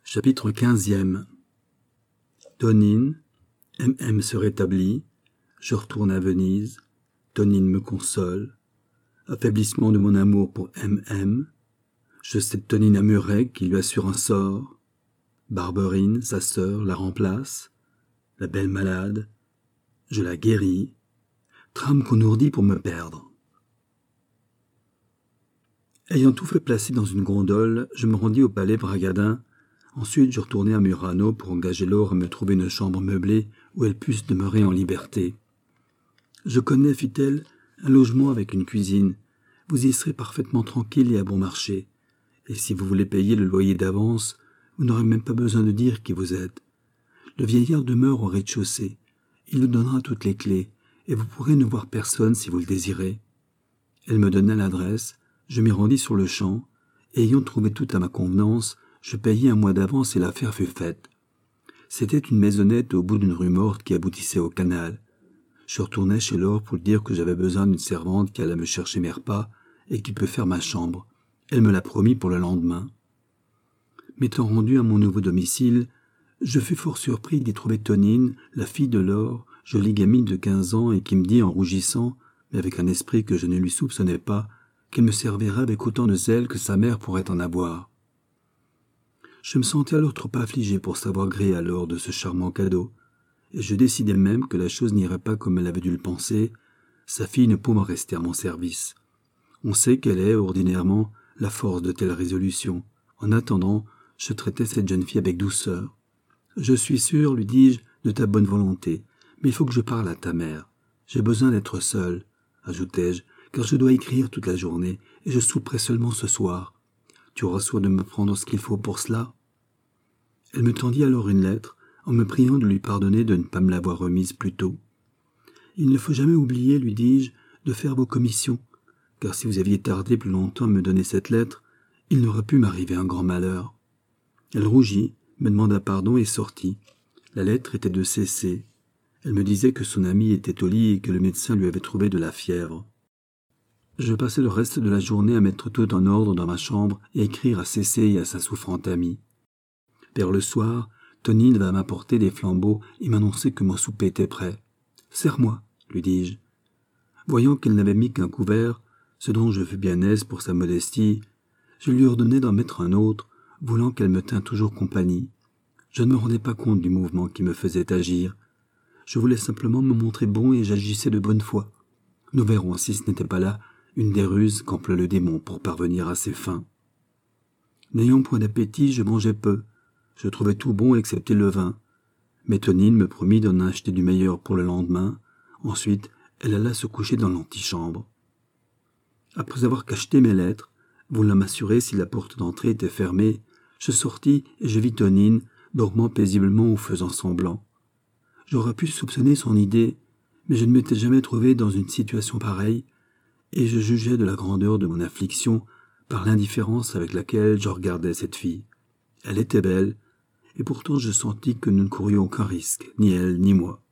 Chapitre 15e. Tonine, M.M. se rétablit, je retourne à Venise, Tonine me console, affaiblissement de mon amour pour M.M., je cède Tonine à Muret qui lui assure un sort, Barberine, sa sœur, la remplace, la belle malade, je la guéris, trame qu'on ourdit pour me perdre. Ayant tout fait placer dans une gondole, je me rendis au palais Bragadin. Ensuite, je retournai à Murano pour engager Laure à me trouver une chambre meublée où elle puisse demeurer en liberté. « Je connais, fit-elle, un logement avec une cuisine. Vous y serez parfaitement tranquille et à bon marché. Et si vous voulez payer le loyer d'avance, vous n'aurez même pas besoin de dire qui vous êtes. Le vieillard demeure au rez-de-chaussée. Il vous donnera toutes les clés, et vous pourrez ne voir personne si vous le désirez. » Elle me donna l'adresse, je m'y rendis sur le champ, et ayant trouvé tout à ma convenance, je payai un mois d'avance et l'affaire fut faite. C'était une maisonnette au bout d'une rue morte qui aboutissait au canal. Je retournai chez Laure pour lui dire que j'avais besoin d'une servante qui allait me chercher mes repas et qui peut faire ma chambre. Elle me l'a promis pour le lendemain. M'étant rendu à mon nouveau domicile, je fus fort surpris d'y trouver Tonine, la fille de Laure, jolie gamine de 15 ans et qui me dit en rougissant, mais avec un esprit que je ne lui soupçonnais pas, qu'elle me servirait avec autant de zèle que sa mère pourrait en avoir. Je me sentais alors trop affligé pour savoir gré alors de ce charmant cadeau, et je décidai même que la chose n'irait pas comme elle avait dû le penser, sa fille ne pouvant rester à mon service. On sait quelle est, ordinairement, la force de telles résolutions. En attendant, je traitai cette jeune fille avec douceur. « Je suis sûr, lui dis-je, de ta bonne volonté, mais il faut que je parle à ta mère. J'ai besoin d'être seul, ajoutai-je, car je dois écrire toute la journée, et je souperai seulement ce soir. Tu auras soin de me prendre ce qu'il faut pour cela. » Elle me tendit alors une lettre, en me priant de lui pardonner de ne pas me l'avoir remise plus tôt. « Il ne faut jamais oublier, lui dis-je, de faire vos commissions, car si vous aviez tardé plus longtemps à me donner cette lettre, il n'aurait pu m'arriver un grand malheur. » Elle rougit, me demanda pardon et sortit. La lettre était de C.C. Elle me disait que son ami était au lit et que le médecin lui avait trouvé de la fièvre. Je passai le reste de la journée à mettre tout en ordre dans ma chambre et à écrire à C.C. et à sa souffrante amie. Vers le soir, Tonine va m'apporter des flambeaux et m'annoncer que mon souper était prêt. « Serre-moi, lui dis-je. » Voyant qu'elle n'avait mis qu'un couvert, ce dont je fus bien aise pour sa modestie, je lui ordonnai d'en mettre un autre, voulant qu'elle me tînt toujours compagnie. Je ne me rendais pas compte du mouvement qui me faisait agir. Je voulais simplement me montrer bon et j'agissais de bonne foi. Nous verrons si ce n'était pas là une des ruses qu'emploie le démon pour parvenir à ses fins. N'ayant point d'appétit, je mangeais peu. Je trouvais tout bon excepté le vin. Mais Tonine me promit d'en acheter du meilleur pour le lendemain. Ensuite, elle alla se coucher dans l'antichambre. Après avoir cacheté mes lettres, voulant m'assurer si la porte d'entrée était fermée, je sortis et je vis Tonine dormant paisiblement ou faisant semblant. J'aurais pu soupçonner son idée, mais je ne m'étais jamais trouvé dans une situation pareille, et je jugeais de la grandeur de mon affliction par l'indifférence avec laquelle je regardais cette fille. Elle était belle, et pourtant je sentis que nous ne courions aucun risque, ni elle ni moi.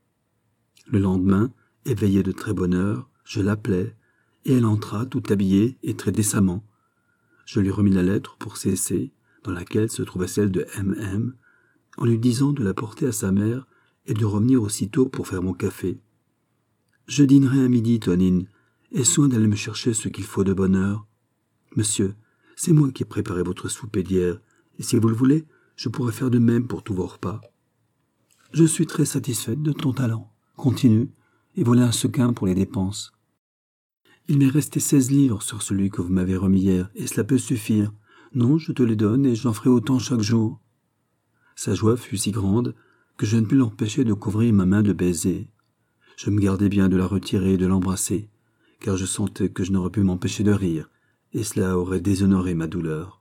Le lendemain, éveillé de très bonne heure, je l'appelai, et elle entra tout habillée et très décemment. Je lui remis la lettre pour C.C., dans laquelle se trouvait celle de M.M., en lui disant de la porter à sa mère et de revenir aussitôt pour faire mon café. « Je dînerai à midi, Tonine, et soin d'aller me chercher ce qu'il faut de bonne heure. Monsieur, c'est moi qui ai préparé votre souper d'hier, et si vous le voulez, je pourrai faire de même pour tous vos repas. Je suis très satisfaite de ton talent. Continue, et voilà un sequin pour les dépenses. Il m'est resté 16 livres sur celui que vous m'avez remis hier, et cela peut suffire. Non, je te les donne, et j'en ferai autant chaque jour. » Sa joie fut si grande que je ne pus l'empêcher de couvrir ma main de baisers. Je me gardai bien de la retirer et de l'embrasser, car je sentais que je n'aurais pu m'empêcher de rire, et cela aurait déshonoré ma douleur.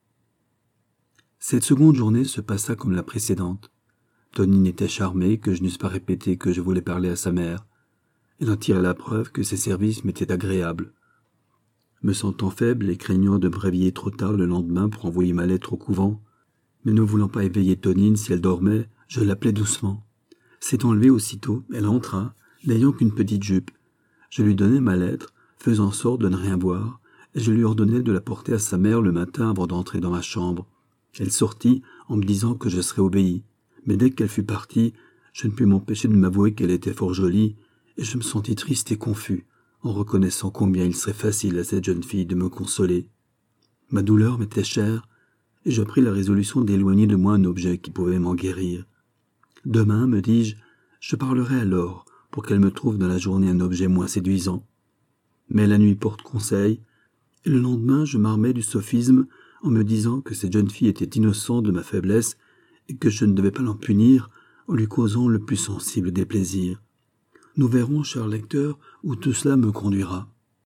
Cette seconde journée se passa comme la précédente. Tonine était charmée que je n'eusse pas répété que je voulais parler à sa mère. Elle en tirait la preuve que ses services m'étaient agréables. Me sentant faible et craignant de me réveiller trop tard le lendemain pour envoyer ma lettre au couvent, mais ne voulant pas éveiller Tonine si elle dormait, je l'appelai doucement. S'étant levée aussitôt, elle entra, n'ayant qu'une petite jupe. Je lui donnai ma lettre, faisant sorte de ne rien voir, et je lui ordonnai de la porter à sa mère le matin avant d'entrer dans ma chambre. Elle sortit, en me disant que je serais obéi, mais dès qu'elle fut partie, je ne pus m'empêcher de m'avouer qu'elle était fort jolie, et je me sentis triste et confus, en reconnaissant combien il serait facile à cette jeune fille de me consoler. Ma douleur m'était chère, et je pris la résolution d'éloigner de moi un objet qui pouvait m'en guérir. Demain, me dis-je, je parlerai alors, pour qu'elle me trouve dans la journée un objet moins séduisant. Mais la nuit porte conseil, et le lendemain je m'armai du sophisme en me disant que cette jeune fille était innocente de ma faiblesse et que je ne devais pas l'en punir en lui causant le plus sensible des plaisirs. Nous verrons, cher lecteur, où tout cela me conduira.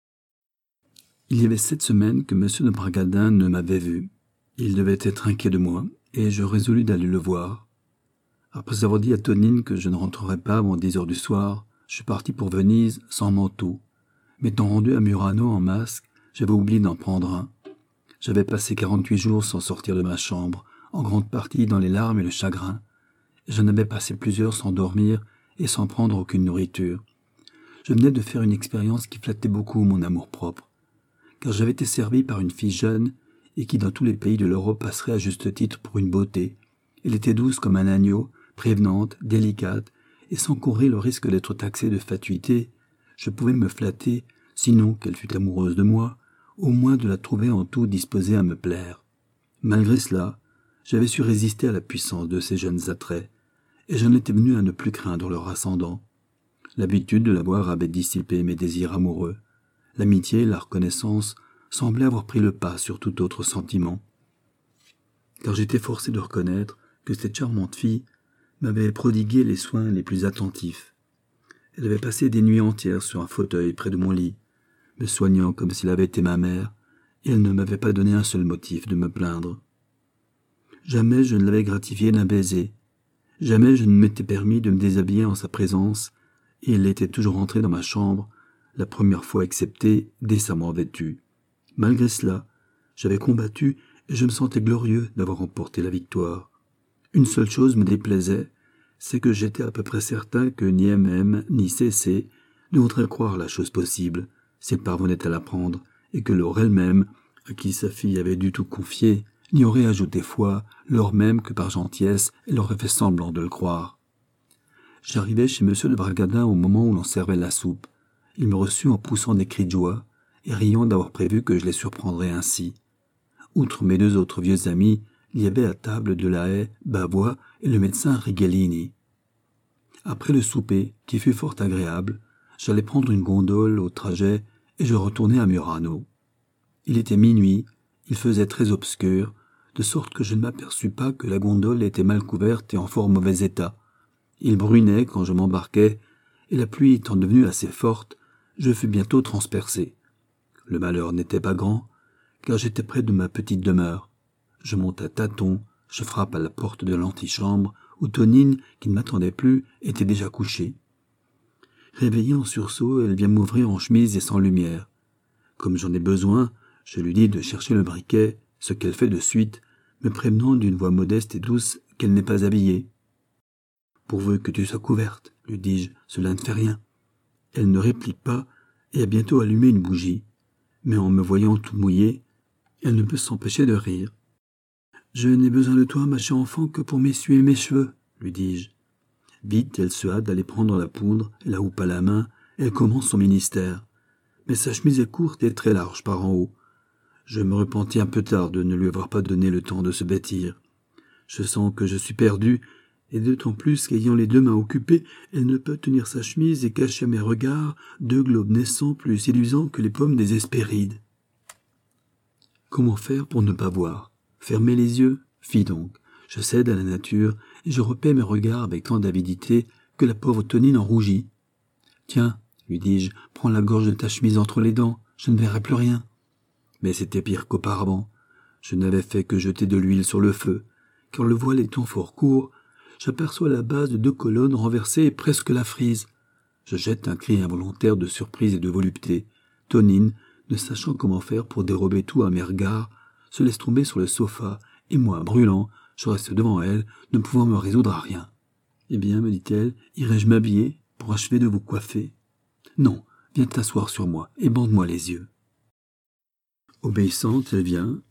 Il y avait 7 semaines que M. de Bragadin ne m'avait vu. Il devait être inquiet de moi, et je résolus d'aller le voir. Après avoir dit à Tonine que je ne rentrerais pas avant 10 heures du soir, je suis parti pour Venise sans manteau. M'étant rendu à Murano en masque, j'avais oublié d'en prendre un. J'avais passé 48 jours sans sortir de ma chambre, en grande partie dans les larmes et le chagrin. Et j'en avais passé plusieurs sans dormir et sans prendre aucune nourriture. Je venais de faire une expérience qui flattait beaucoup mon amour-propre, car j'avais été servi par une fille jeune et qui dans tous les pays de l'Europe passerait à juste titre pour une beauté. Elle était douce comme un agneau, prévenante, délicate, et sans courir le risque d'être taxée de fatuité, je pouvais me flatter, sinon qu'elle fût amoureuse de moi, au moins de la trouver en tout disposée à me plaire. Malgré cela, j'avais su résister à la puissance de ces jeunes attraits, et j'en étais venu à ne plus craindre leur ascendant. L'habitude de la voir avait dissipé mes désirs amoureux. L'amitié et la reconnaissance semblaient avoir pris le pas sur tout autre sentiment. Car j'étais forcé de reconnaître que cette charmante fille m'avait prodigué les soins les plus attentifs. Elle avait passé des nuits entières sur un fauteuil près de mon lit, me soignant comme s'il avait été ma mère, et elle ne m'avait pas donné un seul motif de me plaindre. Jamais je ne l'avais gratifiée d'un baiser, jamais je ne m'étais permis de me déshabiller en sa présence, et elle était toujours entrée dans ma chambre, la première fois exceptée, décemment vêtue. Malgré cela, j'avais combattu et je me sentais glorieux d'avoir remporté la victoire. Une seule chose me déplaisait, c'est que j'étais à peu près certain que ni MM ni CC ne voudraient croire la chose possible, s'ils parvenaient à l'apprendre, et que Laure elle-même, à qui sa fille avait du tout confié, n'y aurait ajouté foi, lors même que par gentillesse elle aurait fait semblant de le croire. J'arrivai chez M. de Bragadin au moment où l'on servait la soupe. Il me reçut en poussant des cris de joie, et riant d'avoir prévu que je les surprendrais ainsi. Outre mes 2 autres vieux amis, il y avait à table Delahaye, Bavois et le médecin Righelini. Après le souper, qui fut fort agréable, j'allais prendre une gondole au trajet et je retournai à Murano. Il était minuit, il faisait très obscur, de sorte que je ne m'aperçus pas que la gondole était mal couverte et en fort mauvais état. Il brunait quand je m'embarquai, et la pluie étant devenue assez forte, je fus bientôt transpercé. Le malheur n'était pas grand, car j'étais près de ma petite demeure. Je monte à tâtons, je frappe à la porte de l'antichambre, où Tonine, qui ne m'attendait plus, était déjà couchée. Réveillée en sursaut, elle vient m'ouvrir en chemise et sans lumière. Comme j'en ai besoin, je lui dis de chercher le briquet, ce qu'elle fait de suite, me prévenant d'une voix modeste et douce qu'elle n'est pas habillée. « Pourvu que tu sois couverte, lui dis-je, cela ne fait rien. » Elle ne réplique pas et a bientôt allumé une bougie. Mais en me voyant tout mouillé, elle ne peut s'empêcher de rire. « Je n'ai besoin de toi, ma chère enfant, que pour m'essuyer mes cheveux, lui dis-je. Vite, elle se hâte d'aller prendre la poudre, et la houppe à la main, elle commence son ministère. Mais sa chemise est courte et très large par en haut. Je me repentis un peu tard de ne lui avoir pas donné le temps de se vêtir. Je sens que je suis perdu, et d'autant plus qu'ayant les 2 mains occupées, elle ne peut tenir sa chemise et cacher à mes regards 2 globes naissants plus séduisants que les pommes des Hespérides. Comment faire pour ne pas voir? Fermer les yeux? Fi donc. Je cède à la nature, et je repais mes regards avec tant d'avidité que la pauvre Tonine en rougit. « Tiens, lui dis-je, prends la gorge de ta chemise entre les dents, je ne verrai plus rien. » Mais c'était pire qu'auparavant. Je n'avais fait que jeter de l'huile sur le feu, car le voile étant fort court, j'aperçois la base de 2 colonnes renversées et presque la frise. Je jette un cri involontaire de surprise et de volupté. Tonine, ne sachant comment faire pour dérober tout à mes regards, se laisse tomber sur le sofa, et moi, brûlant, je reste devant elle, ne pouvant me résoudre à rien. « Eh bien, me dit-elle, irai-je m'habiller pour achever de vous coiffer ? » « Non, viens t'asseoir sur moi et bande-moi les yeux. » Obéissante, elle vient,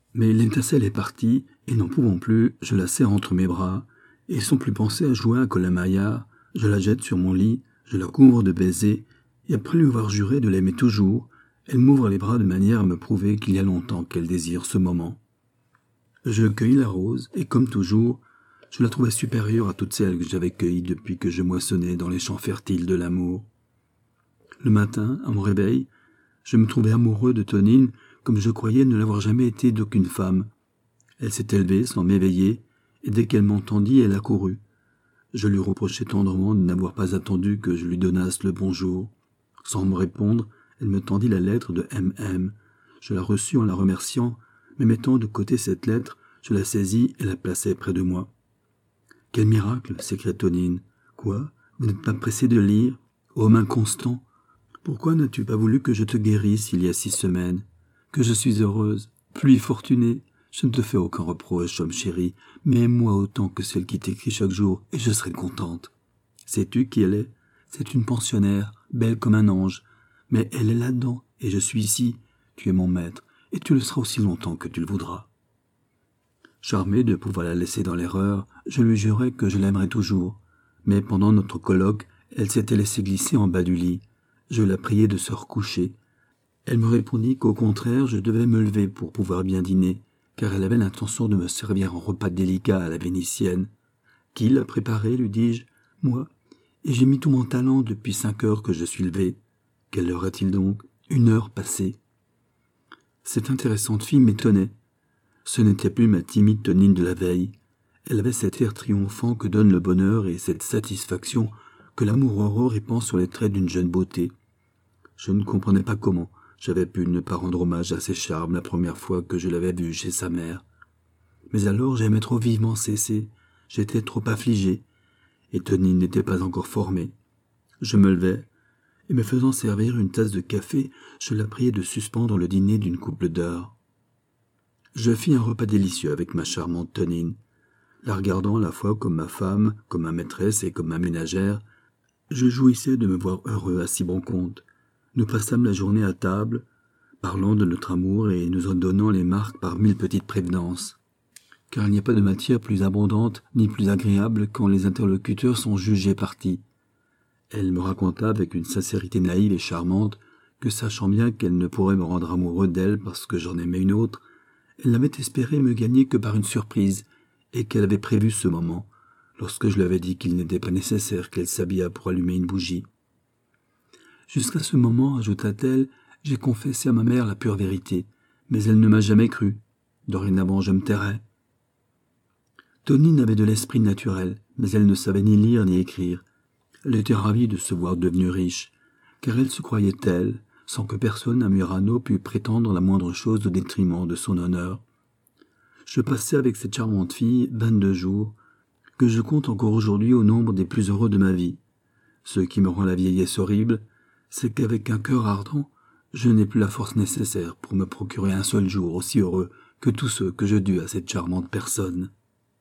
Mais l'étincelle est partie, et n'en pouvant plus, je la serre entre mes bras, et sans plus penser à jouer à Colin-Maillard, je la jette sur mon lit, je la couvre de baisers, et après lui avoir juré de l'aimer toujours, elle m'ouvre les bras de manière à me prouver qu'il y a longtemps qu'elle désire ce moment. Je cueillis la rose, et comme toujours, je la trouvais supérieure à toutes celles que j'avais cueillies depuis que je moissonnais dans les champs fertiles de l'amour. Le matin, à mon réveil, je me trouvais amoureux de Tonine comme je croyais ne l'avoir jamais été d'aucune femme. Elle s'est élevée sans m'éveiller, et dès qu'elle m'entendit, elle accourut. Je lui reprochai tendrement de n'avoir pas attendu que je lui donnasse le bonjour. Sans me répondre, elle me tendit la lettre de M.M. Je la reçus en la remerciant, mais mettant de côté cette lettre, je la saisis et la plaçai près de moi. « Quel miracle !» s'écria Tonine. « Quoi ? Vous n'êtes pas pressé de lire ? Homme inconstant ! Pourquoi n'as-tu pas voulu que je te guérisse il y a 6 semaines ? Que je suis heureuse, pluie fortunée. Je ne te fais aucun reproche, homme chéri, mais aime-moi autant que celle qui t'écrit chaque jour, et je serai contente. Sais-tu qui elle est ? C'est une pensionnaire, belle comme un ange, mais elle est là-dedans, et je suis ici. Tu es mon maître, et tu le seras aussi longtemps que tu le voudras. » Charmé de pouvoir la laisser dans l'erreur, je lui jurai que je l'aimerais toujours. Mais pendant notre colloque, elle s'était laissée glisser en bas du lit. Je la priai de se recoucher. Elle me répondit qu'au contraire, je devais me lever pour pouvoir bien dîner, car elle avait l'intention de me servir un repas délicat à la vénitienne. « Qui l'a préparé ?» lui dis-je. « Moi. Et j'ai mis tout mon talent depuis 5 heures que je suis levé. Quelle heure est-il donc ? 1 heure passée. » Cette intéressante fille m'étonnait. Ce n'était plus ma timide Tonine de la veille. Elle avait cet air triomphant que donne le bonheur et cette satisfaction que l'amour heureux répand sur les traits d'une jeune beauté. Je ne comprenais pas comment j'avais pu ne pas rendre hommage à ses charmes la première fois que je l'avais vue chez sa mère. Mais alors j'aimais trop vivement cesser, j'étais trop affligé, et Tonine n'était pas encore formée. Je me levai, et me faisant servir une tasse de café, je la priai de suspendre le dîner d'une couple d'heures. Je fis un repas délicieux avec ma charmante Tonine. La regardant à la fois comme ma femme, comme ma maîtresse et comme ma ménagère, je jouissais de me voir heureux à si bon compte. Nous passâmes la journée à table, parlant de notre amour et nous en donnant les marques par 1000 petites prévenances. Car il n'y a pas de matière plus abondante ni plus agréable quand les interlocuteurs sont jugés partis. Elle me raconta avec une sincérité naïve et charmante que, sachant bien qu'elle ne pourrait me rendre amoureux d'elle parce que j'en aimais une autre, elle n'avait espéré me gagner que par une surprise, et qu'elle avait prévu ce moment, lorsque je lui avais dit qu'il n'était pas nécessaire qu'elle s'habillât pour allumer une bougie. Jusqu'à ce moment, ajouta-t-elle, j'ai confessé à ma mère la pure vérité, mais elle ne m'a jamais cru. Dorénavant, je me tairai. Tonine avait de l'esprit naturel, mais elle ne savait ni lire ni écrire. Elle était ravie de se voir devenue riche, car elle se croyait telle, sans que personne à Murano pût prétendre la moindre chose au détriment de son honneur. Je passai avec cette charmante fille 22 jours, que je compte encore aujourd'hui au nombre des plus heureux de ma vie. Ce qui me rend la vieillesse horrible, c'est qu'avec un cœur ardent, je n'ai plus la force nécessaire pour me procurer un seul jour aussi heureux que tous ceux que je dus à cette charmante personne.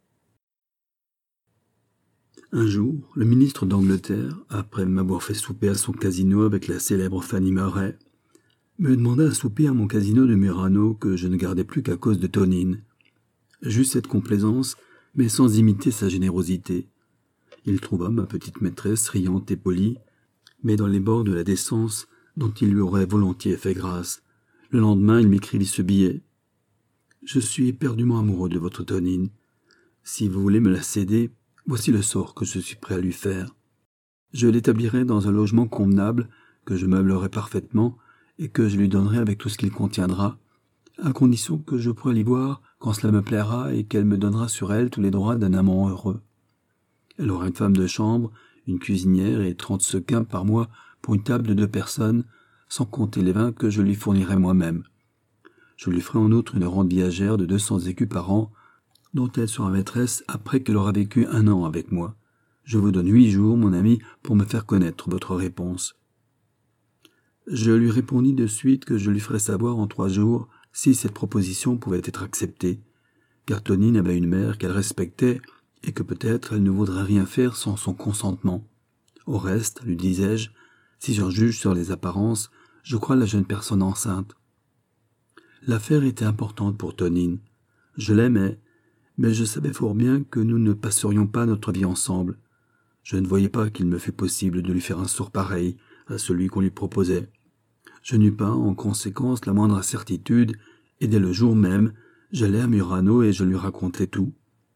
Un jour, le ministre d'Angleterre, après m'avoir fait souper à son casino avec la célèbre Fanny Murray, me demanda à souper à mon casino de Murano que je ne gardais plus qu'à cause de Tonine. J'eus cette complaisance, mais sans imiter sa générosité. Il trouva ma petite maîtresse riante et polie, mais dans les bords de la décence dont il lui aurait volontiers fait grâce. Le lendemain, il m'écrivit ce billet. « Je suis éperdument amoureux de votre Tonine. Si vous voulez me la céder, voici le sort que je suis prêt à lui faire. Je l'établirai dans un logement convenable, que je meublerai parfaitement, et que je lui donnerai avec tout ce qu'il contiendra, à condition que je pourrai l'y voir quand cela me plaira et qu'elle me donnera sur elle tous les droits d'un amant heureux. Elle aura une femme de chambre, une cuisinière et 30 sequins par mois pour une table de 2 personnes, sans compter les vins que je lui fournirai moi-même. Je lui ferai en outre une rente viagère de 200 écus par an, dont elle sera maîtresse après qu'elle aura vécu 1 an avec moi. Je vous donne 8 jours, mon ami, pour me faire connaître votre réponse. » Je lui répondis de suite que je lui ferais savoir en 3 jours si cette proposition pouvait être acceptée, car Tonine avait une mère qu'elle respectait et que peut-être elle ne voudrait rien faire sans son consentement. Au reste, lui disais-je, si j'en juge sur les apparences, je crois la jeune personne enceinte. L'affaire était importante pour Tonine. Je l'aimais, mais je savais fort bien que nous ne passerions pas notre vie ensemble. Je ne voyais pas qu'il me fût possible de lui faire un sort pareil à celui qu'on lui proposait. Je n'eus pas, en conséquence, la moindre certitude, et dès le jour même, j'allai à Murano et je lui racontai tout.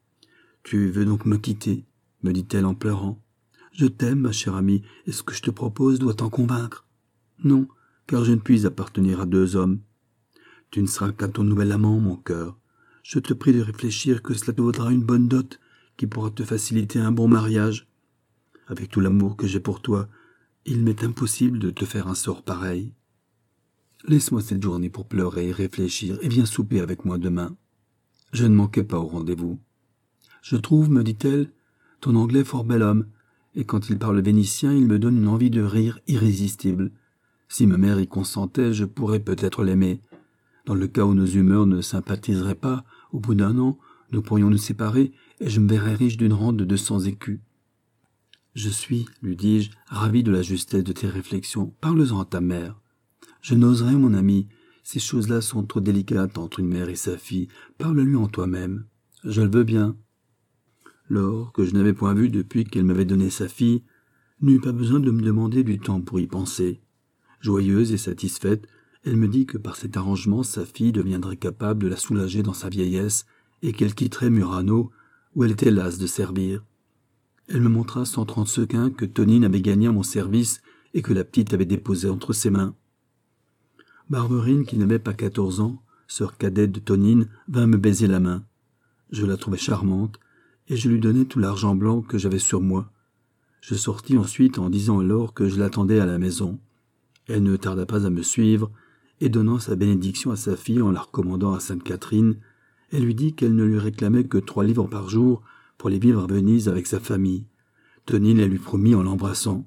« Tu veux donc me quitter ?» me dit-elle en pleurant. « Je t'aime, ma chère amie, et ce que je te propose doit t'en convaincre. »« Non, car je ne puis appartenir à deux hommes. Tu ne seras qu'à ton nouvel amant, mon cœur. Je te prie de réfléchir que cela te vaudra une bonne dot qui pourra te faciliter un bon mariage. Avec tout l'amour que j'ai pour toi, il m'est impossible de te faire un sort pareil. Laisse-moi cette journée pour pleurer et réfléchir et viens souper avec moi demain. » Je ne manquai pas au rendez-vous. « Je trouve, me dit-elle, ton anglais fort bel homme, et quand il parle vénitien, il me donne une envie de rire irrésistible. Si ma mère y consentait, je pourrais peut-être l'aimer. Dans le cas où nos humeurs ne sympathiseraient pas, au bout d'un an, nous pourrions nous séparer et je me verrais riche d'une rente de 200 écus. Je suis, lui dis-je, ravi de la justesse de tes réflexions. Parle-en à ta mère. Je n'oserais, mon ami. Ces choses-là sont trop délicates entre une mère et sa fille. Parle-lui en toi-même. Je le veux bien. Laure, que je n'avais point vue depuis qu'elle m'avait donné sa fille, n'eut pas besoin de me demander du temps pour y penser. Joyeuse et satisfaite, elle me dit que par cet arrangement, sa fille deviendrait capable de la soulager dans sa vieillesse et qu'elle quitterait Murano, où elle était lasse de servir. Elle me montra 130 sequins que Tonine avait gagnés à mon service et que la petite avait déposés entre ses mains. Barberine, qui n'avait pas 14 ans, sœur cadette de Tonine, vint me baiser la main. Je la trouvais charmante, et je lui donnai tout l'argent blanc que j'avais sur moi. Je sortis ensuite en disant à Laure que je l'attendais à la maison. Elle ne tarda pas à me suivre, et donnant sa bénédiction à sa fille en la recommandant à Sainte Catherine, elle lui dit qu'elle ne lui réclamait que 3 livres par jour pour aller vivre à Venise avec sa famille. Tonine la lui promit en l'embrassant.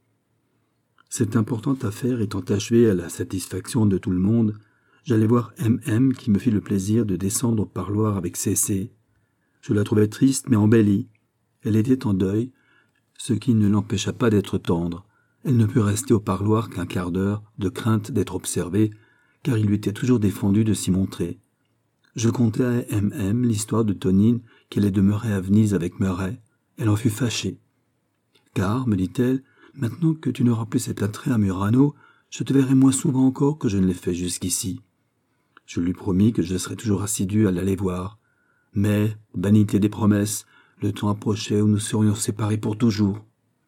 Cette importante affaire étant achevée à la satisfaction de tout le monde, j'allai voir M.M. qui me fit le plaisir de descendre au parloir avec C.C. Je la trouvais triste mais embellie. Elle était en deuil, ce qui ne l'empêcha pas d'être tendre. Elle ne put rester au parloir qu'un quart d'heure, de crainte d'être observée, car il lui était toujours défendu de s'y montrer. Je contai à M.M. l'histoire de Tonine qui allait demeurer à Venise avec Murray. Elle en fut fâchée. « Car, me dit-elle, maintenant que tu n'auras plus cet attrait à Murano, je te verrai moins souvent encore que je ne l'ai fait jusqu'ici. » Je lui promis que je serais toujours assidu à l'aller voir. Mais, vanité des promesses, le temps approchait où nous serions séparés pour toujours.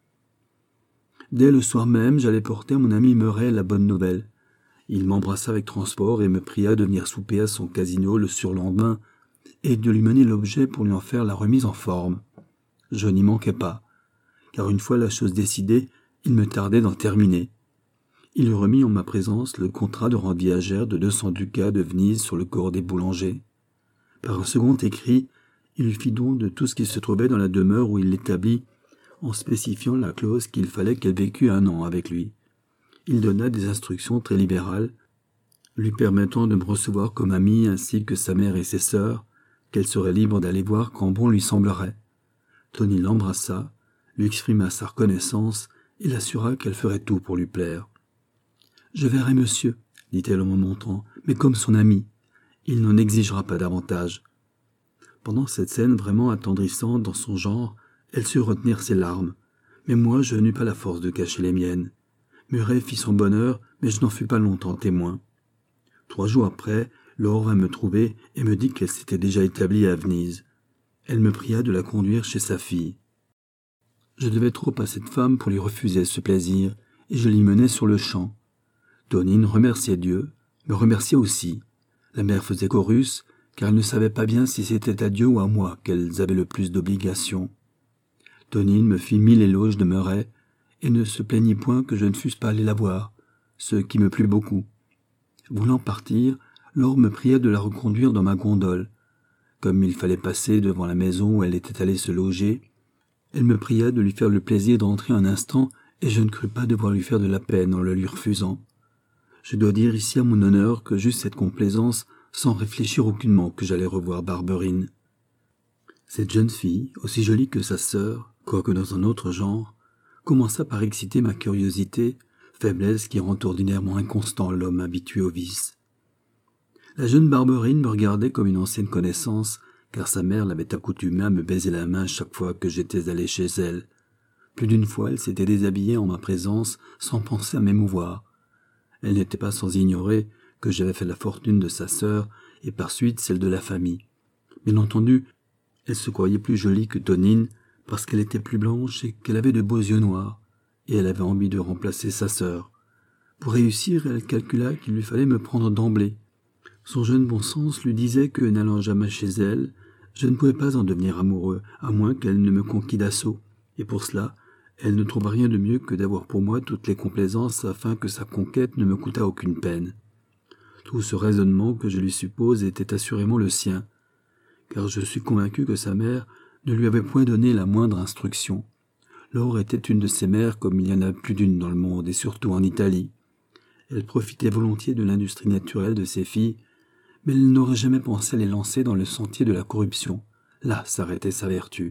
Dès le soir même, j'allais porter à mon ami Murray la bonne nouvelle. Il m'embrassa avec transport et me pria de venir souper à son casino le surlendemain et de lui mener l'objet pour lui en faire la remise en forme. Je n'y manquai pas, car une fois la chose décidée, il me tardait d'en terminer. Il remit en ma présence le contrat de rente viagère de 200 ducats de Venise sur le corps des boulangers. Par un second écrit, il lui fit don de tout ce qui se trouvait dans la demeure où il l'établit, en spécifiant la clause qu'il fallait qu'elle vécût 1 an avec lui. Il donna des instructions très libérales, lui permettant de me recevoir comme ami ainsi que sa mère et ses sœurs, qu'elle serait libre d'aller voir quand bon lui semblerait. Tony l'embrassa, lui exprima sa reconnaissance et l'assura qu'elle ferait tout pour lui plaire. « Je verrai monsieur, dit-elle en me montrant, mais comme son ami. Il n'en exigera pas davantage. » Pendant cette scène vraiment attendrissante dans son genre, elle sut retenir ses larmes, mais moi je n'eus pas la force de cacher les miennes. Murray fit son bonheur, mais je n'en fus pas longtemps témoin. 3 jours après, Laure vint me trouver et me dit qu'elle s'était déjà établie à Venise. Elle me pria de la conduire chez sa fille. Je devais trop à cette femme pour lui refuser ce plaisir, et je l'y menai sur le champ. Tonine remerciait Dieu, me remerciait aussi. La mère faisait chorus, car elle ne savait pas bien si c'était à Dieu ou à moi qu'elles avaient le plus d'obligations. Tonine me fit 1000 éloges de Murray, et ne se plaignit point que je ne fusse pas allé la voir, ce qui me plut beaucoup. Voulant partir, Laure me pria de la reconduire dans ma gondole. Comme il fallait passer devant la maison où elle était allée se loger, elle me pria de lui faire le plaisir d'entrer un instant, et je ne crus pas devoir lui faire de la peine en le lui refusant. Je dois dire ici à mon honneur que j'eus cette complaisance sans réfléchir aucunement que j'allais revoir Barberine. Cette jeune fille, aussi jolie que sa sœur, quoique dans un autre genre, commença par exciter ma curiosité, faiblesse qui rend ordinairement inconstant l'homme habitué au vice. La jeune Barberine me regardait comme une ancienne connaissance, car sa mère l'avait accoutumée à me baiser la main chaque fois que j'étais allé chez elle. Plus d'une fois, elle s'était déshabillée en ma présence sans penser à m'émouvoir. Elle n'était pas sans ignorer que j'avais fait la fortune de sa sœur et par suite celle de la famille. Bien entendu, elle se croyait plus jolie que Tonine parce qu'elle était plus blanche et qu'elle avait de beaux yeux noirs, et elle avait envie de remplacer sa sœur. Pour réussir, elle calcula qu'il lui fallait me prendre d'emblée. Son jeune bon sens lui disait que, n'allant jamais chez elle, je ne pouvais pas en devenir amoureux, à moins qu'elle ne me conquît d'assaut, et pour cela, elle ne trouva rien de mieux que d'avoir pour moi toutes les complaisances afin que sa conquête ne me coûtât aucune peine. Tout ce raisonnement que je lui suppose était assurément le sien, car je suis convaincu que sa mère ne lui avait point donné la moindre instruction. Laure était une de ces mères comme il y en a plus d'une dans le monde, et surtout en Italie. Elle profitait volontiers de l'industrie naturelle de ses filles, mais elle n'aurait jamais pensé à les lancer dans le sentier de la corruption. Là s'arrêtait sa vertu.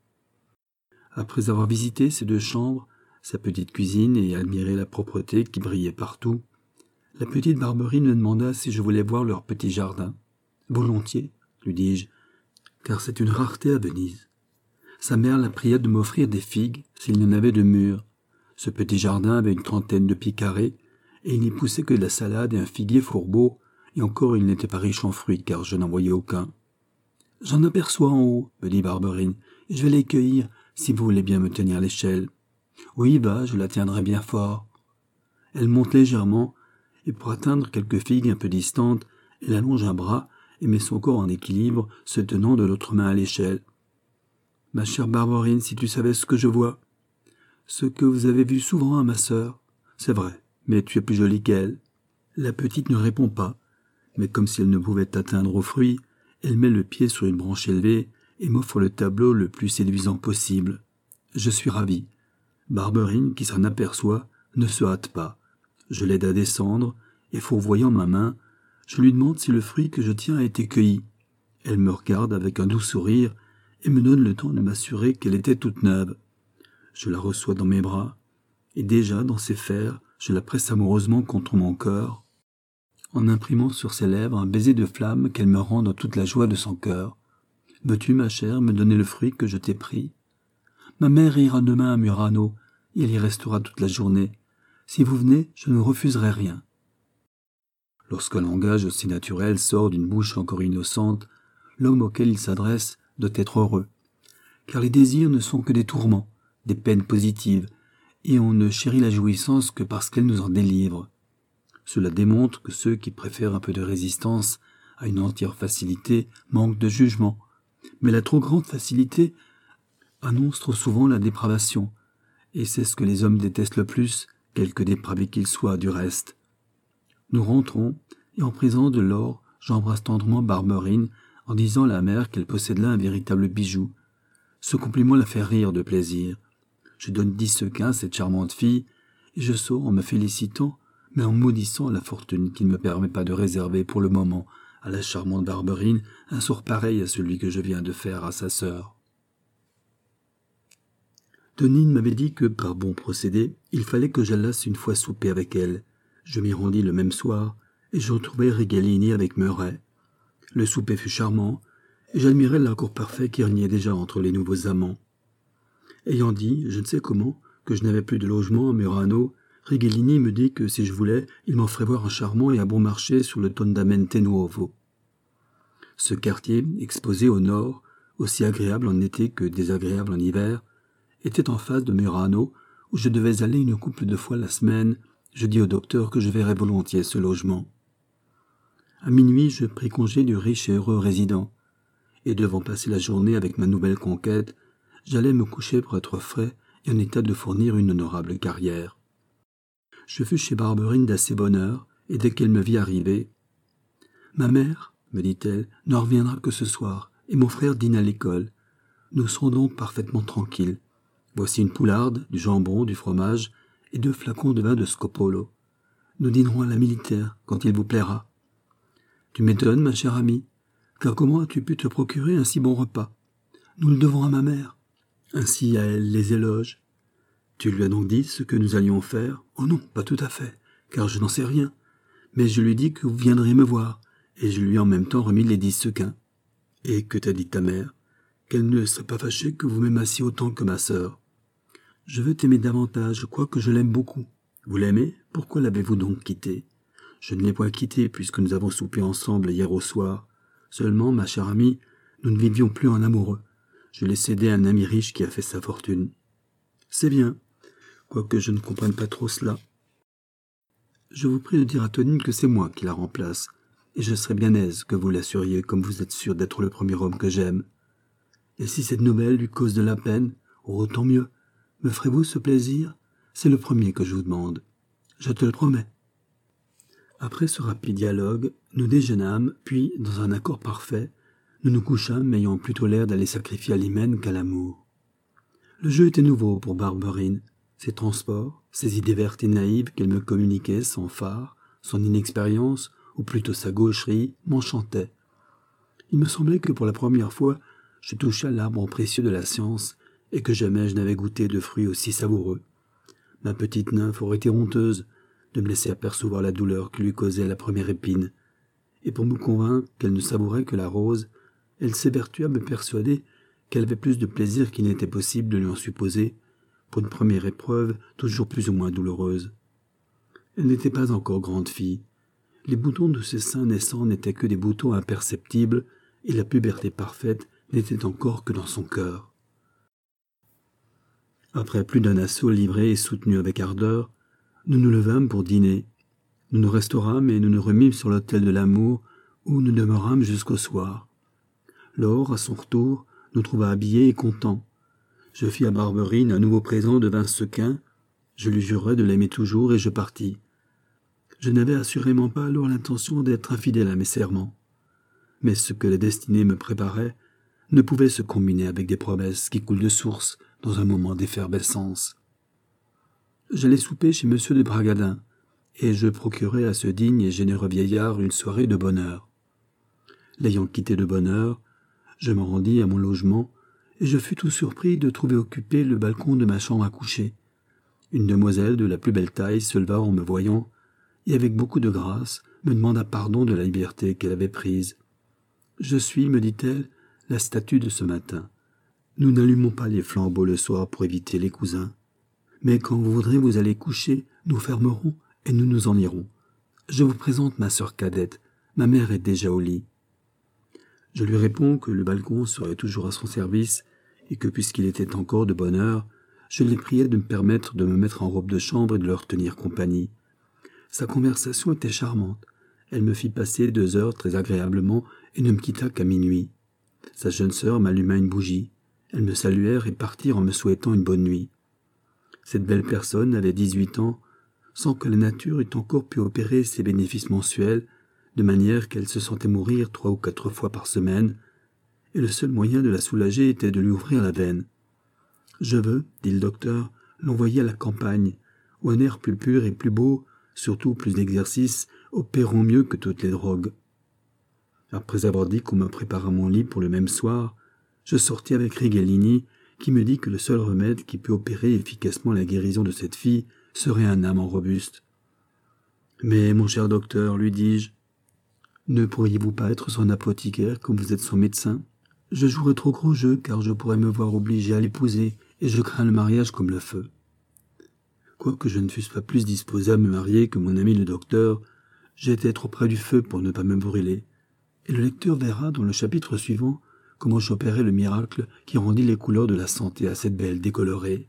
Après avoir visité ses 2 chambres, sa petite cuisine et admiré la propreté qui brillait partout, la petite Barberine me demanda si je voulais voir leur petit jardin. « Volontiers », lui dis-je, car c'est une rareté à Venise. Sa mère la pria de m'offrir des figues s'il y en avait de mûres. Ce petit jardin avait une 30aine de pieds carrés, et il n'y poussait que de la salade et un figuier fourbeau, et encore il n'était pas riche en fruits, car je n'en voyais aucun. « J'en aperçois en haut, » me dit Barberine, « et je vais les cueillir, si vous voulez bien me tenir l'échelle. »« Oui, va, je la tiendrai bien fort. » Elle monte légèrement, et pour atteindre quelques figues un peu distantes, elle allonge un bras et met son corps en équilibre, se tenant de l'autre main à l'échelle. « Ma chère Barberine, si tu savais ce que je vois. Ce que vous avez vu souvent à ma sœur. C'est vrai, mais tu es plus jolie qu'elle. » La petite ne répond pas, mais comme si elle ne pouvait atteindre aux fruits, elle met le pied sur une branche élevée et m'offre le tableau le plus séduisant possible. Je suis ravi. Barberine, qui s'en aperçoit, ne se hâte pas. Je l'aide à descendre, et fourvoyant ma main, je lui demande si le fruit que je tiens a été cueilli. Elle me regarde avec un doux sourire et me donne le temps de m'assurer qu'elle était toute neuve. Je la reçois dans mes bras, et déjà, dans ses fers, je la presse amoureusement contre mon corps, en imprimant sur ses lèvres un baiser de flamme qu'elle me rend dans toute la joie de son cœur. « Veux-tu, ma chère, me donner le fruit que je t'ai pris ? Ma mère ira demain à Murano, et elle y restera toute la journée. Si vous venez, je ne refuserai rien. » Lorsqu'un langage aussi naturel sort d'une bouche encore innocente, l'homme auquel il s'adresse doit être heureux. Car les désirs ne sont que des tourments, des peines positives, et on ne chérit la jouissance que parce qu'elle nous en délivre. Cela démontre que ceux qui préfèrent un peu de résistance à une entière facilité manquent de jugement. Mais la trop grande facilité annonce trop souvent la dépravation, et c'est ce que les hommes détestent le plus, quelque dépravés qu'ils soient du reste. Nous rentrons, et en présence de Laure, j'embrasse tendrement Barberine en disant à la mère qu'elle possède là un véritable bijou. Ce compliment la fait rire de plaisir. Je donne 10 sequins à cette charmante fille, et je sors en me félicitant, mais en maudissant la fortune qui ne me permet pas de réserver pour le moment à la charmante Barberine un sort pareil à celui que je viens de faire à sa sœur. Tonine m'avait dit que, par bon procédé, il fallait que j'allasse une fois souper avec elle. Je m'y rendis le même soir, et je retrouvai Righelini avec Meuret. Le souper fut charmant, et j'admirai l'accord parfait qui régnait déjà entre les nouveaux amants. Ayant dit, je ne sais comment, que je n'avais plus de logement à Murano, Righelini me dit que si je voulais, il m'en ferait voir un charmant et un bon marché sur le Tondamente Nuovo. Ce quartier, exposé au nord, aussi agréable en été que désagréable en hiver, était en face de Murano, où je devais aller une couple de fois la semaine. Je dis au docteur que je verrais volontiers ce logement. À minuit, je pris congé du riche et heureux résident, et devant passer la journée avec ma nouvelle conquête, j'allais me coucher pour être frais et en état de fournir une honorable carrière. Je fus chez Barberine d'assez bonne heure, et dès qu'elle me vit arriver, « Ma mère, me dit-elle, ne reviendra que ce soir, et mon frère dîne à l'école. Nous serons donc parfaitement tranquilles. Voici une poularde, du jambon, du fromage, et 2 flacons de vin de Scopolo. Nous dînerons à la militaire, quand il vous plaira. » Tu m'étonnes, ma chère amie, car comment as-tu pu te procurer un si bon repas? Nous le devons à ma mère. Ainsi à elle les éloges. Tu lui as donc dit ce que nous allions faire? Oh non, pas tout à fait, car je n'en sais rien. Mais je lui dis que vous viendrez me voir, et je lui ai en même temps remis les 10 sequins. Et que t'a dit ta mère? Qu'elle ne serait pas fâchée que vous m'aimassiez autant que ma sœur. Je veux t'aimer davantage, je crois que je l'aime beaucoup. Vous l'aimez? Pourquoi l'avez-vous donc quitté? Je ne l'ai point quitté puisque nous avons soupé ensemble hier au soir. Seulement, ma chère amie, nous ne vivions plus en amoureux. Je l'ai cédé à un ami riche qui a fait sa fortune. C'est bien, quoique je ne comprenne pas trop cela. Je vous prie de dire à Tonine que c'est moi qui la remplace, et je serais bien aise que vous l'assuriez comme vous êtes sûr d'être le premier homme que j'aime. Et si cette nouvelle lui cause de la peine, oh, tant mieux. Me ferez-vous ce plaisir? C'est le premier que je vous demande. Je te le promets. Après ce rapide dialogue, nous déjeunâmes, puis, dans un accord parfait, nous nous couchâmes ayant plutôt l'air d'aller sacrifier à l'hymen qu'à l'amour. Le jeu était nouveau pour Barberine. Ses transports, ses idées vertes et naïves qu'elle me communiquait sans phare, son inexpérience, ou plutôt sa gaucherie, m'enchantaient. Il me semblait que pour la première fois, je touchais à l'arbre précieux de la science, et que jamais je n'avais goûté de fruits aussi savoureux. Ma petite nymphe aurait été honteuse de me laisser apercevoir la douleur que lui causait la première épine, et pour me convaincre qu'elle ne savourait que la rose, elle s'évertue à me persuader qu'elle avait plus de plaisir qu'il n'était possible de lui en supposer, pour une première épreuve toujours plus ou moins douloureuse. Elle n'était pas encore grande fille. Les boutons de ses seins naissants n'étaient que des boutons imperceptibles, et la puberté parfaite n'était encore que dans son cœur. Après plus d'un assaut livré et soutenu avec ardeur, nous nous levâmes pour dîner. Nous nous restaurâmes et nous nous remîmes sur l'autel de l'amour, où nous demeurâmes jusqu'au soir. Laure, à son retour, nous trouva habillés et contents. Je fis à Barberine un nouveau présent de 20 sequins. Je lui jurai de l'aimer toujours et je partis. Je n'avais assurément pas alors l'intention d'être infidèle à mes serments. Mais ce que la destinée me préparait ne pouvait se combiner avec des promesses qui coulent de source dans un moment d'effervescence. J'allais souper chez M. de Bragadin, et je procurai à ce digne et généreux vieillard une soirée de bonheur. L'ayant quitté de bonne heure, je me rendis à mon logement, et je fus tout surpris de trouver occupé le balcon de ma chambre à coucher. Une demoiselle de la plus belle taille se leva en me voyant, et avec beaucoup de grâce me demanda pardon de la liberté qu'elle avait prise. « Je suis, me dit-elle, la statue de ce matin. Nous n'allumons pas les flambeaux le soir pour éviter les cousins. Mais quand vous voudrez vous aller coucher, nous fermerons et nous nous en irons. Je vous présente ma sœur cadette. Ma mère est déjà au lit. » Je lui réponds que le balcon serait toujours à son service et que puisqu'il était encore de bonne heure, je les priais de me permettre de me mettre en robe de chambre et de leur tenir compagnie. Sa conversation était charmante. Elle me fit passer 2 heures très agréablement et ne me quitta qu'à minuit. Sa jeune sœur m'alluma une bougie. Elles me saluèrent et partirent en me souhaitant une bonne nuit. Cette belle personne avait 18 ans, sans que la nature eût encore pu opérer ses bénéfices mensuels, de manière qu'elle se sentait mourir 3 ou 4 fois par semaine, et le seul moyen de la soulager était de lui ouvrir la veine. « Je veux, dit le docteur, l'envoyer à la campagne, où un air plus pur et plus beau, surtout plus d'exercice, opéreront mieux que toutes les drogues. » Après avoir dit qu'on me prépara mon lit pour le même soir, je sortis avec Righelini, qui me dit que le seul remède qui peut opérer efficacement la guérison de cette fille serait un amant robuste. « Mais, mon cher docteur, lui dis-je, ne pourriez-vous pas être son apothicaire comme vous êtes son médecin? Je jouerais trop gros jeu car je pourrais me voir obligé à l'épouser et je crains le mariage comme le feu. » Quoique je ne fusse pas plus disposé à me marier que mon ami le docteur, j'étais trop près du feu pour ne pas me brûler, et le lecteur verra dans le chapitre suivant comment j'opérai le miracle qui rendit les couleurs de la santé à cette belle décolorée.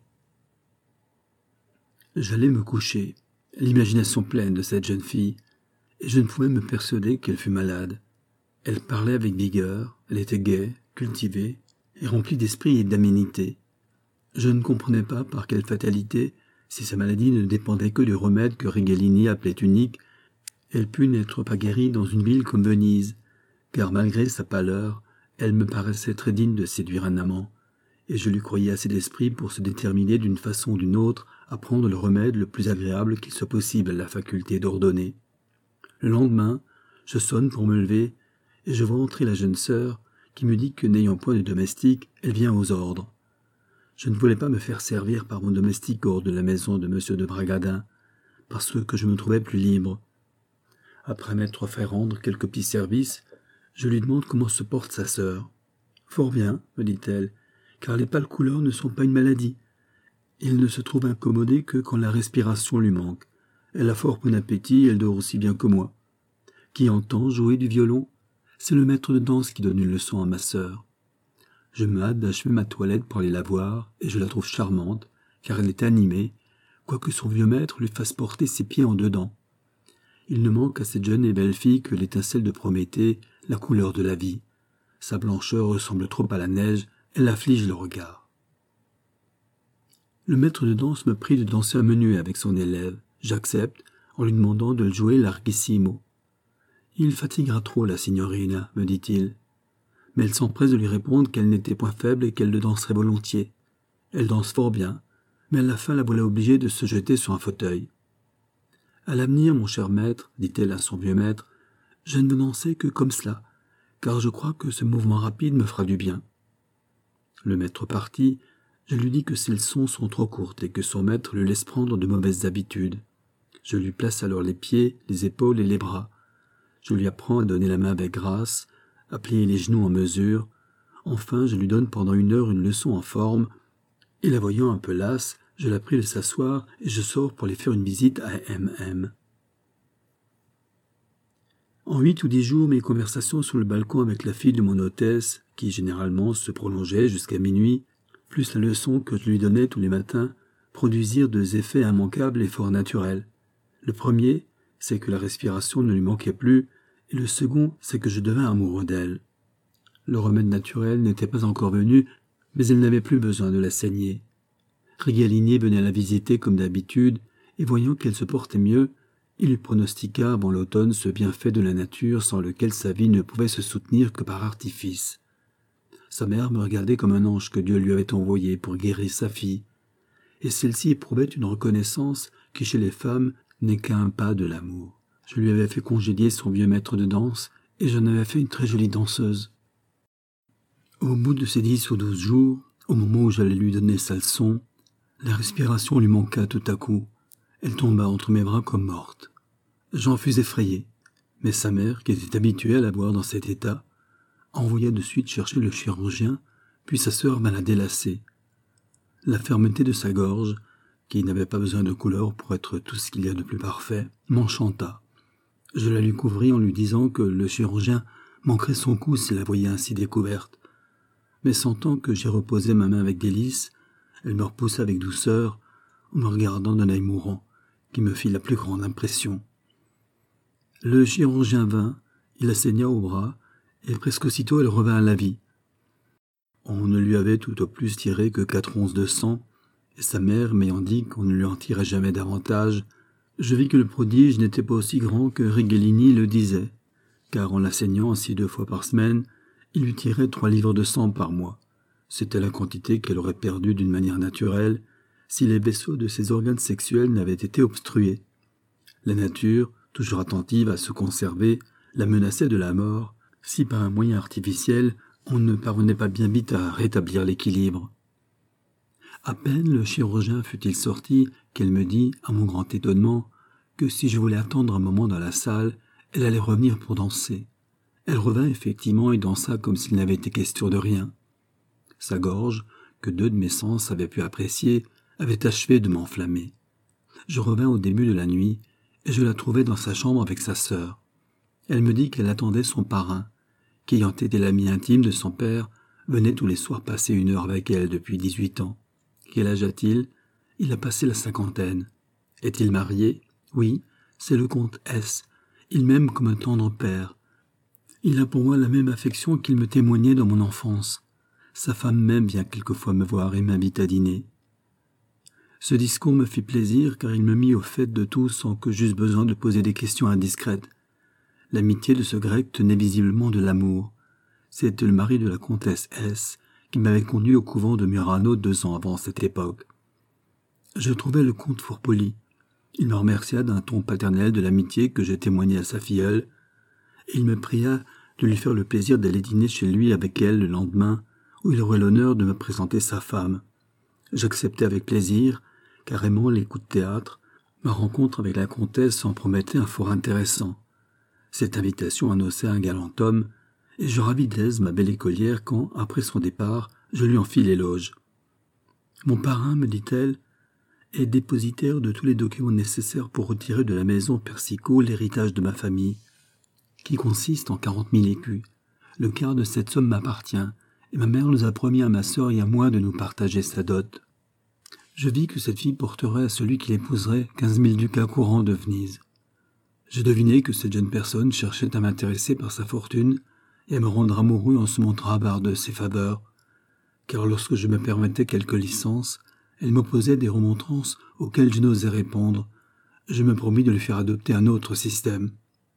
J'allais me coucher, l'imagination pleine de cette jeune fille, et je ne pouvais me persuader qu'elle fût malade. Elle parlait avec vigueur, elle était gaie, cultivée, et remplie d'esprit et d'aménité. Je ne comprenais pas par quelle fatalité, si sa maladie ne dépendait que du remède que Righelini appelait unique, elle put n'être pas guérie dans une ville comme Venise, car malgré sa pâleur, elle me paraissait très digne de séduire un amant, et je lui croyais assez d'esprit pour se déterminer d'une façon ou d'une autre à prendre le remède le plus agréable qu'il soit possible à la faculté d'ordonner. Le lendemain, je sonne pour me lever, et je vois entrer la jeune sœur, qui me dit que n'ayant point de domestique, elle vient aux ordres. Je ne voulais pas me faire servir par mon domestique hors de la maison de M. de Bragadin, parce que je me trouvais plus libre. Après m'être fait rendre quelques petits services, je lui demande comment se porte sa sœur. « Fort bien, me dit-elle, car les pâles couleurs ne sont pas une maladie. Il ne se trouve incommodé que quand la respiration lui manque. Elle a fort bon appétit et elle dort aussi bien que moi. Qui entend jouer du violon? C'est le maître de danse qui donne une leçon à ma sœur. Je me hâte d'achever ma toilette pour aller la voir, et je la trouve charmante, car elle est animée, quoique son vieux maître lui fasse porter ses pieds en dedans. Il ne manque à cette jeune et belle fille que l'étincelle de Prométhée, la couleur de la vie. Sa blancheur ressemble trop à la neige, elle afflige le regard. Le maître de danse me prie de danser un menuet avec son élève. J'accepte, en lui demandant de le jouer larghissimo. « Il fatiguera trop la signorina, me dit-il. » Mais elle s'empresse de lui répondre qu'elle n'était point faible et qu'elle le danserait volontiers. Elle danse fort bien, mais à la fin la voilà obligée de se jeter sur un fauteuil. « À l'avenir, mon cher maître, dit-elle à son vieux maître, je ne veux danser que comme cela, car je crois que ce mouvement rapide me fera du bien. » Le maître parti, je lui dis que ses leçons sont trop courtes et que son maître lui laisse prendre de mauvaises habitudes. Je lui place alors les pieds, les épaules et les bras. Je lui apprends à donner la main avec grâce, à plier les genoux en mesure. Enfin, je lui donne pendant 1 heure une leçon en forme, et la voyant un peu lasse, je la prie de s'asseoir et je sors pour aller faire une visite à M.M. En 8 ou 10 jours, mes conversations sur le balcon avec la fille de mon hôtesse, qui généralement se prolongeaient jusqu'à minuit, plus la leçon que je lui donnais tous les matins, produisirent 2 effets immanquables et fort naturels. Le premier, c'est que la respiration ne lui manquait plus, et le second, c'est que je devins amoureux d'elle. Le remède naturel n'était pas encore venu, mais elle n'avait plus besoin de la saigner. Rigalini venait la visiter comme d'habitude, et voyant qu'elle se portait mieux, il lui pronostiqua avant l'automne ce bienfait de la nature sans lequel sa vie ne pouvait se soutenir que par artifice. Sa mère me regardait comme un ange que Dieu lui avait envoyé pour guérir sa fille, et celle-ci éprouvait une reconnaissance qui chez les femmes n'est qu'un pas de l'amour. Je lui avais fait congédier son vieux maître de danse, et j'en avais fait une très jolie danseuse. Au bout de ces 10 ou 12 jours, au moment où j'allais lui donner sa leçon, la respiration lui manqua tout à coup. Elle tomba entre mes bras comme morte. J'en fus effrayé, mais sa mère, qui était habituée à la voir dans cet état, envoya de suite chercher le chirurgien, puis sa sœur vint la délacer. La fermeté de sa gorge, qui n'avait pas besoin de couleur pour être tout ce qu'il y a de plus parfait, m'enchanta. Je la lui couvris en lui disant que le chirurgien manquerait son coup s'il la voyait ainsi découverte. Mais sentant que j'y reposais ma main avec délice, elle me repoussa avec douceur, en me regardant d'un œil mourant, qui me fit la plus grande impression. Le chirurgien vint, il la saigna au bras, et presque aussitôt elle revint à la vie. On ne lui avait tout au plus tiré que 4 onces de sang, et sa mère m'ayant dit qu'on ne lui en tirait jamais davantage, je vis que le prodige n'était pas aussi grand que Righelini le disait, car en la saignant ainsi 2 fois par semaine, il lui tirait 3 livres de sang par mois. C'était la quantité qu'elle aurait perdue d'une manière naturelle si les vaisseaux de ses organes sexuels n'avaient été obstrués. La nature, toujours attentive à se conserver, la menaçait de la mort, si par un moyen artificiel on ne parvenait pas bien vite à rétablir l'équilibre. À peine le chirurgien fut-il sorti qu'elle me dit, à mon grand étonnement, que si je voulais attendre un moment dans la salle, elle allait revenir pour danser. Elle revint effectivement et dansa comme s'il n'avait été question de rien. Sa gorge, que 2 de mes sens avaient pu apprécier, avait achevé de m'enflammer. Je revins au début de la nuit, et je la trouvai dans sa chambre avec sa sœur. Elle me dit qu'elle attendait son parrain, qui ayant été l'ami intime de son père, venait tous les soirs passer 1 heure avec elle depuis 18 ans. Quel âge a-t-il? Il a passé la 50aine. Est-il marié? Oui, c'est le comte S. Il m'aime comme un tendre père. Il a pour moi la même affection qu'il me témoignait dans mon enfance. Sa femme même vient quelquefois me voir et m'invite à dîner. Ce discours me fit plaisir car il me mit au fait de tout sans que j'eusse besoin de poser des questions indiscrètes. L'amitié de ce grec tenait visiblement de l'amour. C'était le mari de la comtesse S. qui m'avait conduit au couvent de Murano 2 ans avant cette époque. Je trouvai le comte fort poli. Il me remercia d'un ton paternel de l'amitié que j'ai témoignée à sa filleule, et il me pria de lui faire le plaisir d'aller dîner chez lui avec elle le lendemain, où il aurait l'honneur de me présenter sa femme. J'acceptai avec plaisir, carrément les coups de théâtre. Ma rencontre avec la comtesse en promettait un fort intéressant. Cette invitation annonçait un galant homme, et je ravis d'aise ma belle écolière quand, après son départ, je lui en fis l'éloge. « Mon parrain, me dit-elle, est dépositaire de tous les documents nécessaires pour retirer de la maison Persicot l'héritage de ma famille, qui consiste en 40 000 écus. Le quart de cette somme m'appartient, et ma mère nous a promis à ma sœur et à moi de nous partager sa dot. » Je vis que cette fille porterait à celui qui l'épouserait 15 000 ducats courants de Venise. Je devinai que cette jeune personne cherchait à m'intéresser par sa fortune et à me rendre amoureux en se montrant avare de ses faveurs, car lorsque je me permettais quelques licences, elle m'opposait des remontrances auxquelles je n'osais répondre. Je me promis de lui faire adopter un autre système.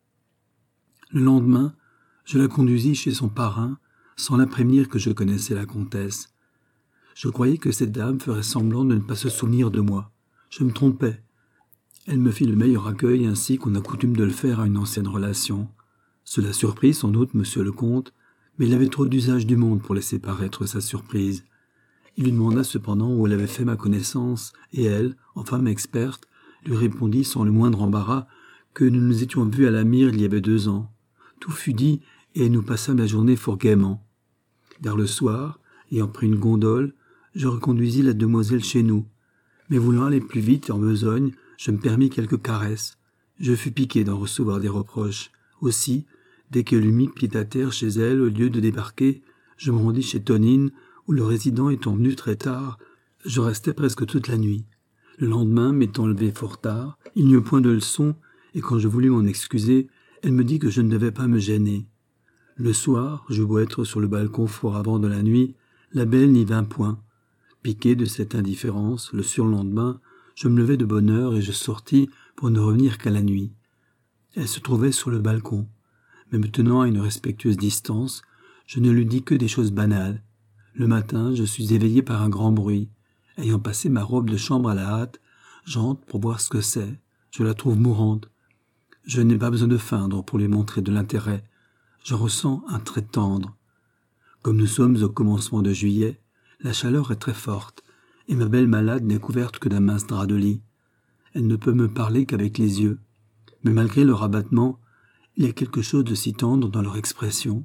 Le lendemain, je la conduisis chez son parrain, sans la prévenir que je connaissais la comtesse. Je croyais que cette dame ferait semblant de ne pas se souvenir de moi. Je me trompais. Elle me fit le meilleur accueil ainsi qu'on a coutume de le faire à une ancienne relation. Cela surprit sans doute monsieur le comte, mais il avait trop d'usage du monde pour laisser paraître sa surprise. Il lui demanda cependant où elle avait fait ma connaissance, et elle, en femme experte, lui répondit sans le moindre embarras que nous nous étions vus à la Mire il y avait 2 ans. Tout fut dit, et nous passâmes la journée fort gaiement. Vers le soir, ayant pris une gondole, je reconduisis la demoiselle chez nous. Mais voulant aller plus vite en besogne, je me permis quelques caresses. Je fus piqué d'en recevoir des reproches. Aussi, dès qu'elle eut mis pied à terre chez elle, au lieu de débarquer, je me rendis chez Tonine, où le résident étant venu très tard, je restai presque toute la nuit. Le lendemain, m'étant levé fort tard, il n'y eut point de leçon, et quand je voulus m'en excuser, elle me dit que je ne devais pas me gêner. Le soir, je beau être sur le balcon fort avant de la nuit, la belle n'y vint point. Piqué de cette indifférence, le surlendemain, je me levai de bonne heure et je sortis pour ne revenir qu'à la nuit. Elle se trouvait sur le balcon, mais me tenant à une respectueuse distance, je ne lui dis que des choses banales. Le matin, je suis éveillé par un grand bruit. Ayant passé ma robe de chambre à la hâte, j'entre pour voir ce que c'est. Je la trouve mourante. Je n'ai pas besoin de feindre pour lui montrer de l'intérêt. Je ressens un trait tendre. Comme nous sommes au commencement de juillet, la chaleur est très forte, et ma belle malade n'est couverte que d'un mince drap de lit. Elle ne peut me parler qu'avec les yeux, mais malgré leur abattement, il y a quelque chose de si tendre dans leur expression.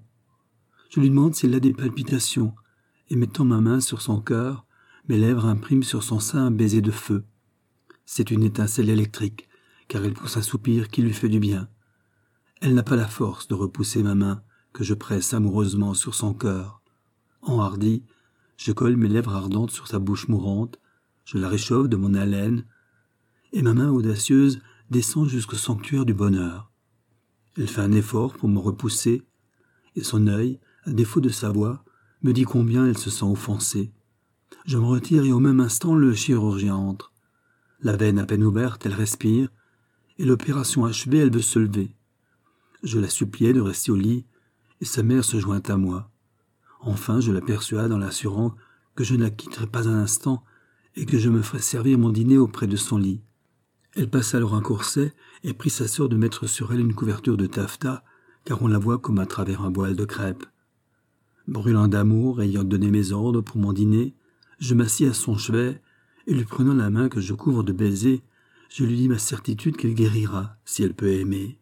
Je lui demande s'il a des palpitations, et mettant ma main sur son cœur, mes lèvres impriment sur son sein un baiser de feu. C'est une étincelle électrique, car elle pousse un soupir qui lui fait du bien. Elle n'a pas la force de repousser ma main, que je presse amoureusement sur son cœur. Enhardi, je colle mes lèvres ardentes sur sa bouche mourante, je la réchauffe de mon haleine, et ma main audacieuse descend jusqu'au sanctuaire du bonheur. Elle fait un effort pour me repousser, et son œil, à défaut de sa voix, me dit combien elle se sent offensée. Je me retire et au même instant le chirurgien entre. La veine à peine ouverte, elle respire, et l'opération achevée, elle veut se lever. Je la suppliais de rester au lit, et sa mère se joint à moi. Enfin, je la persuade en l'assurant que je ne la quitterai pas un instant et que je me ferai servir mon dîner auprès de son lit. Elle passa alors un corset et prit sa sœur de mettre sur elle une couverture de taffetas, car on la voit comme à travers un voile de crêpe. Brûlant d'amour, ayant donné mes ordres pour mon dîner, je m'assis à son chevet et lui prenant la main que je couvre de baisers, je lui dis ma certitude qu'elle guérira si elle peut aimer.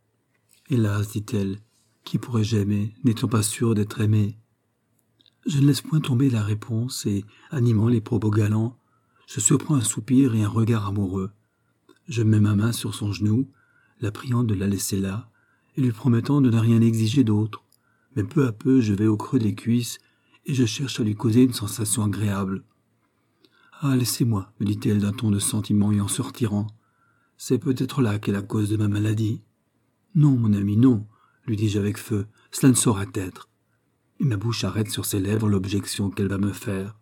« Hélas, dit-elle, qui pourrais-je aimer, n'étant pas sûre d'être aimée ?» Je ne laisse point tomber la réponse et, animant les propos galants, je surprends un soupir et un regard amoureux. Je mets ma main sur son genou, la priant de la laisser là, et lui promettant de ne rien exiger d'autre. Mais peu à peu, je vais au creux des cuisses et je cherche à lui causer une sensation agréable. « Ah, laissez-moi, me dit-elle d'un ton de sentiment et en se retirant. C'est peut-être là qu'est la cause de ma maladie. »« Non, mon ami, non, lui dis-je avec feu, cela ne saurait être. » Et ma bouche arrête sur ses lèvres l'objection qu'elle va me faire.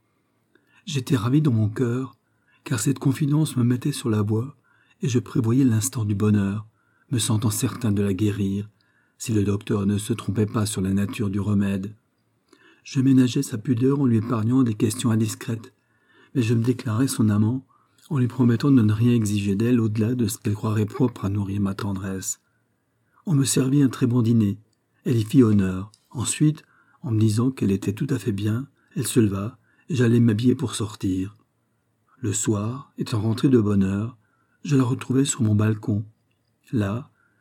J'étais ravi dans mon cœur, car cette confidence me mettait sur la voie, et je prévoyais l'instant du bonheur, me sentant certain de la guérir, si le docteur ne se trompait pas sur la nature du remède. Je ménageais sa pudeur en lui épargnant des questions indiscrètes, mais je me déclarais son amant, en lui promettant de ne rien exiger d'elle au-delà de ce qu'elle croirait propre à nourrir ma tendresse. On me servit un très bon dîner, elle y fit honneur. Ensuite, en me disant qu'elle était tout à fait bien, elle se leva, et j'allais m'habiller pour sortir. Le soir, étant rentré de bonne heure, je la retrouvai sur mon balcon. Là,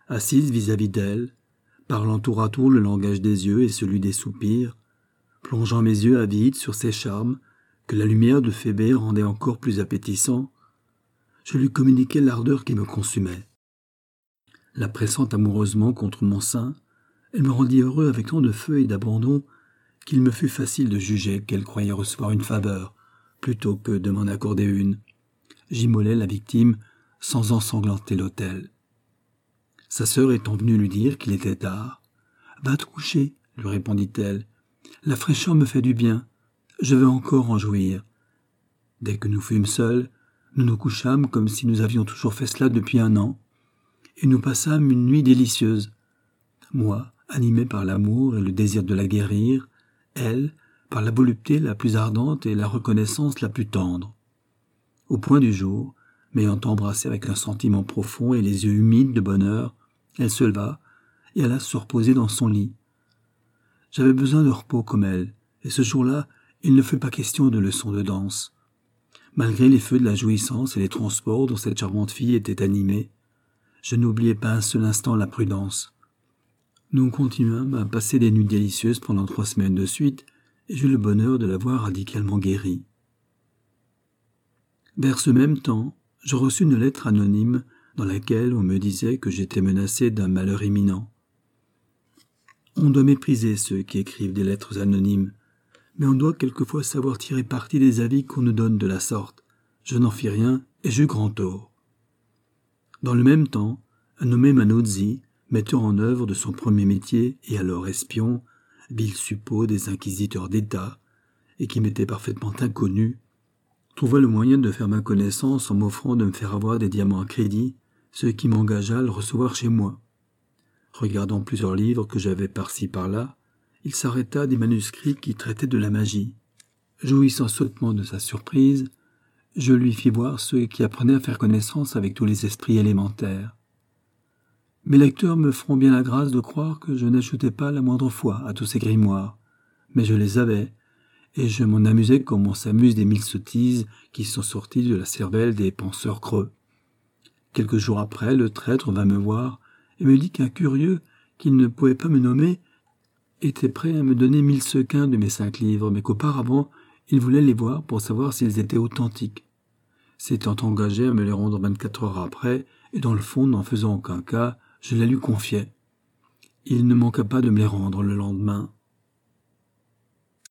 assise vis-à-vis d'elle, parlant tour à tour le langage des yeux et celui des soupirs, plongeant mes yeux avides sur ses charmes que la lumière de Phébé rendait encore plus appétissants, je lui communiquais l'ardeur qui me consumait. La pressant amoureusement contre mon sein, elle me rendit heureux avec tant de feu et d'abandon qu'il me fut facile de juger qu'elle croyait recevoir une faveur, plutôt que de m'en accorder une. J'immolai la victime sans ensanglanter l'autel. Sa sœur étant venue lui dire qu'il était tard, « Va te coucher, » lui répondit-elle. « La fraîcheur me fait du bien. Je veux encore en jouir. » Dès que nous fûmes seuls, nous nous couchâmes comme si nous avions toujours fait cela depuis 1 an, et nous passâmes une nuit délicieuse. Moi, animé par l'amour et le désir de la guérir, elle, par la volupté la plus ardente et la reconnaissance la plus tendre. Au point du jour, m'ayant embrassé avec un sentiment profond et les yeux humides de bonheur, elle se leva et alla se reposer dans son lit. J'avais besoin de repos comme elle, et ce jour-là, il ne fut pas question de leçons de danse. Malgré les feux de la jouissance et les transports dont cette charmante fille était animée, je n'oubliais pas un seul instant la prudence. Nous continuâmes à passer des nuits délicieuses pendant 3 semaines de suite, et j'eus le bonheur de la voir radicalement guérie. Vers ce même temps, je reçus une lettre anonyme dans laquelle on me disait que j'étais menacé d'un malheur imminent. On doit mépriser ceux qui écrivent des lettres anonymes, mais on doit quelquefois savoir tirer parti des avis qu'on nous donne de la sorte. Je n'en fis rien et j'eus grand tort. Dans le même temps, un nommé Manuzzi, metteur en œuvre de son premier métier et alors espion, vil suppôt des inquisiteurs d'État, et qui m'était parfaitement inconnu, trouva le moyen de faire ma connaissance en m'offrant de me faire avoir des diamants à crédit, ce qui m'engagea à le recevoir chez moi. Regardant plusieurs livres que j'avais par-ci par-là, il s'arrêta à des manuscrits qui traitaient de la magie. Jouissant sottement de sa surprise, je lui fis voir ceux qui apprenaient à faire connaissance avec tous les esprits élémentaires. Mes lecteurs me feront bien la grâce de croire que je n'ajoutais pas la moindre foi à tous ces grimoires, mais je les avais, et je m'en amusais comme on s'amuse des 1000 sottises qui sont sorties de la cervelle des penseurs creux. Quelques jours après, le traître vint me voir et me dit qu'un curieux, qu'il ne pouvait pas me nommer, était prêt à me donner 1000 sequins de mes 5 livres, mais qu'auparavant, il voulait les voir pour savoir s'ils étaient authentiques. S'étant engagé à me les rendre 24 heures après, et dans le fond, n'en faisant aucun cas, je les lui confiai. Il ne manqua pas de me les rendre le lendemain.